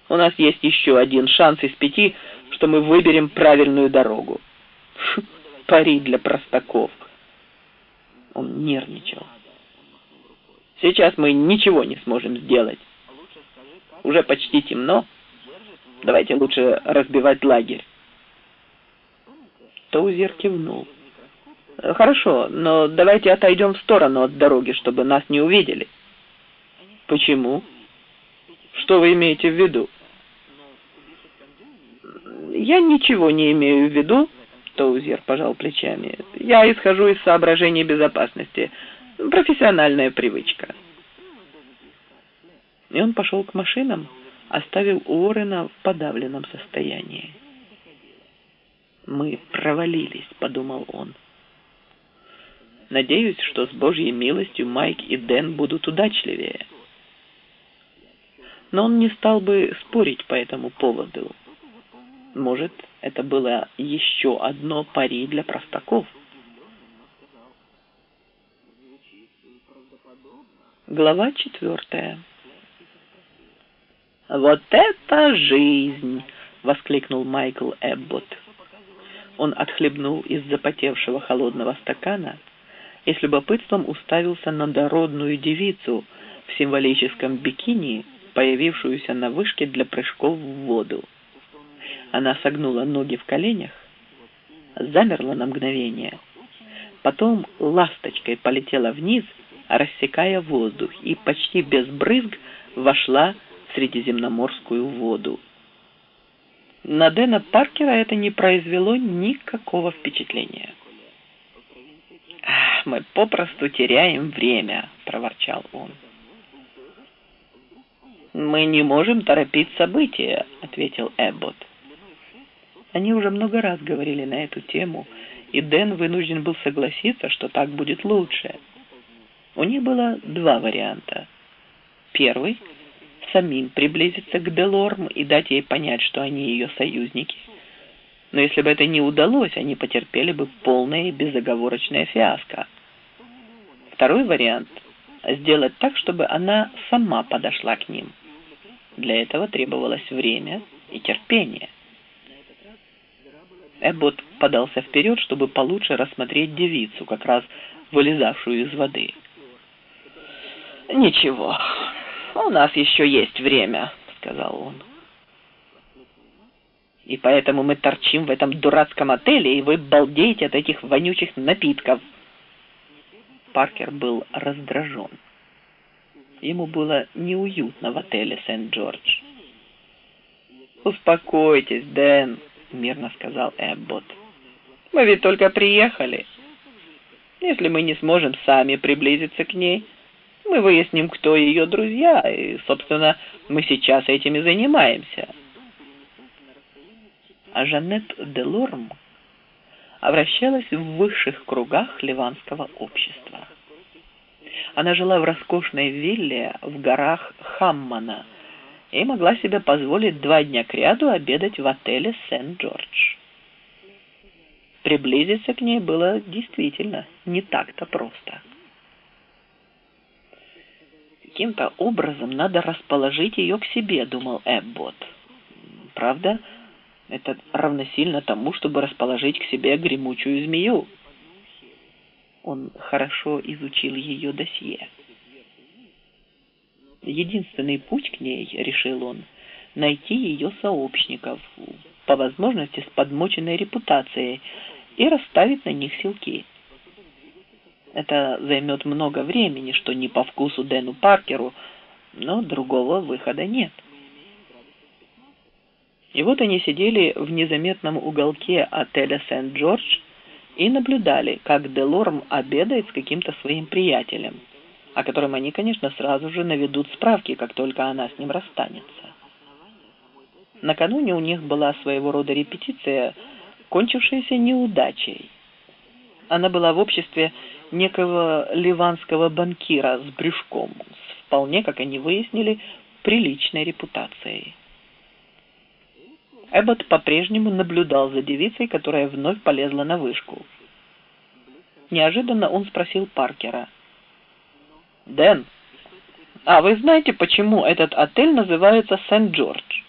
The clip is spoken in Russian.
У нас есть еще один шанс из 5, что мы выберем правильную дорогу. Пари для простаков. Он нервничал. Сейчас мы ничего не сможем сделать. Уже почти темно. Давайте лучше разбивать лагерь. Тоузер кивнул. Хорошо, но давайте отойдем в сторону от дороги, чтобы нас не увидели. Почему? Что вы имеете в виду? Я ничего не имею в виду, Тоузер пожал плечами. Я исхожу из соображений безопасности. Профессиональная привычка. И он пошел к машинам, оставив Уоррена в подавленном состоянии. «Мы провалились», — подумал он. «Надеюсь, что с Божьей милостью Майк и Дэн будут удачливее». Но он не стал бы спорить по этому поводу. Может, это было еще одно пари для простаков. Глава 4. «Вот это жизнь!» — воскликнул Майкл Эбботт. Он отхлебнул из запотевшего холодного стакана и с любопытством уставился на дородную девицу в символическом бикини, появившуюся на вышке для прыжков в воду. Она согнула ноги в коленях, замерла на мгновение, потом ласточкой полетела вниз, рассекая воздух, и почти без брызг вошла в средиземноморскую воду. На Дэна Паркера это не произвело никакого впечатления. «Мы попросту теряем время», — проворчал он. «Мы не можем торопить события», — ответил Эбботт. Они уже много раз говорили на эту тему, и Дэн вынужден был согласиться, что так будет лучше. У них было два варианта. Первый — самим приблизиться к Делорм и дать ей понять, что они ее союзники. Но если бы это не удалось, они потерпели бы полное и безоговорочное фиаско. Второй вариант — сделать так, чтобы она сама подошла к ним. Для этого требовалось время и терпение. Эбботт подался вперед, чтобы получше рассмотреть девицу, как раз вылезавшую из воды. «Ничего, у нас еще есть время», — сказал он. «И поэтому мы торчим в этом дурацком отеле, и вы балдеете от этих вонючих напитков». Паркер был раздражен. Ему было неуютно в отеле Сент-Джордж. «Успокойтесь, Дэн», — мирно сказал Эбботт. «Мы ведь только приехали. Если мы не сможем сами приблизиться к ней, мы выясним, кто ее друзья, и, собственно, мы сейчас этим и занимаемся». А Жанет Делорм вращалась в высших кругах ливанского общества. Она жила в роскошной вилле в горах Хаммана и могла себе позволить 2 дня кряду обедать в отеле Сент-Джордж. Приблизиться к ней было действительно не так-то просто. Каким-то образом надо расположить ее к себе, думал Эбботт. Правда, это равносильно тому, чтобы расположить к себе гремучую змею. Он хорошо изучил ее досье. Единственный путь к ней, решил он, найти ее сообщников, по возможности с подмоченной репутацией, и расставить на них силки. Это займет много времени, что не по вкусу Дэну Паркеру, но другого выхода нет. И вот они сидели в незаметном уголке отеля Сент-Джордж и наблюдали, как Делорм обедает с каким-то своим приятелем, о котором они, конечно, сразу же наведут справки, как только она с ним расстанется. Накануне у них была своего рода репетиция, кончившаяся неудачей. Она была в обществе некого ливанского банкира с брюшком, с вполне, как они выяснили, приличной репутацией. Эбботт по-прежнему наблюдал за девицей, которая вновь полезла на вышку. Неожиданно он спросил Паркера: «Дэн, а вы знаете, почему этот отель называется Сент-Джордж?»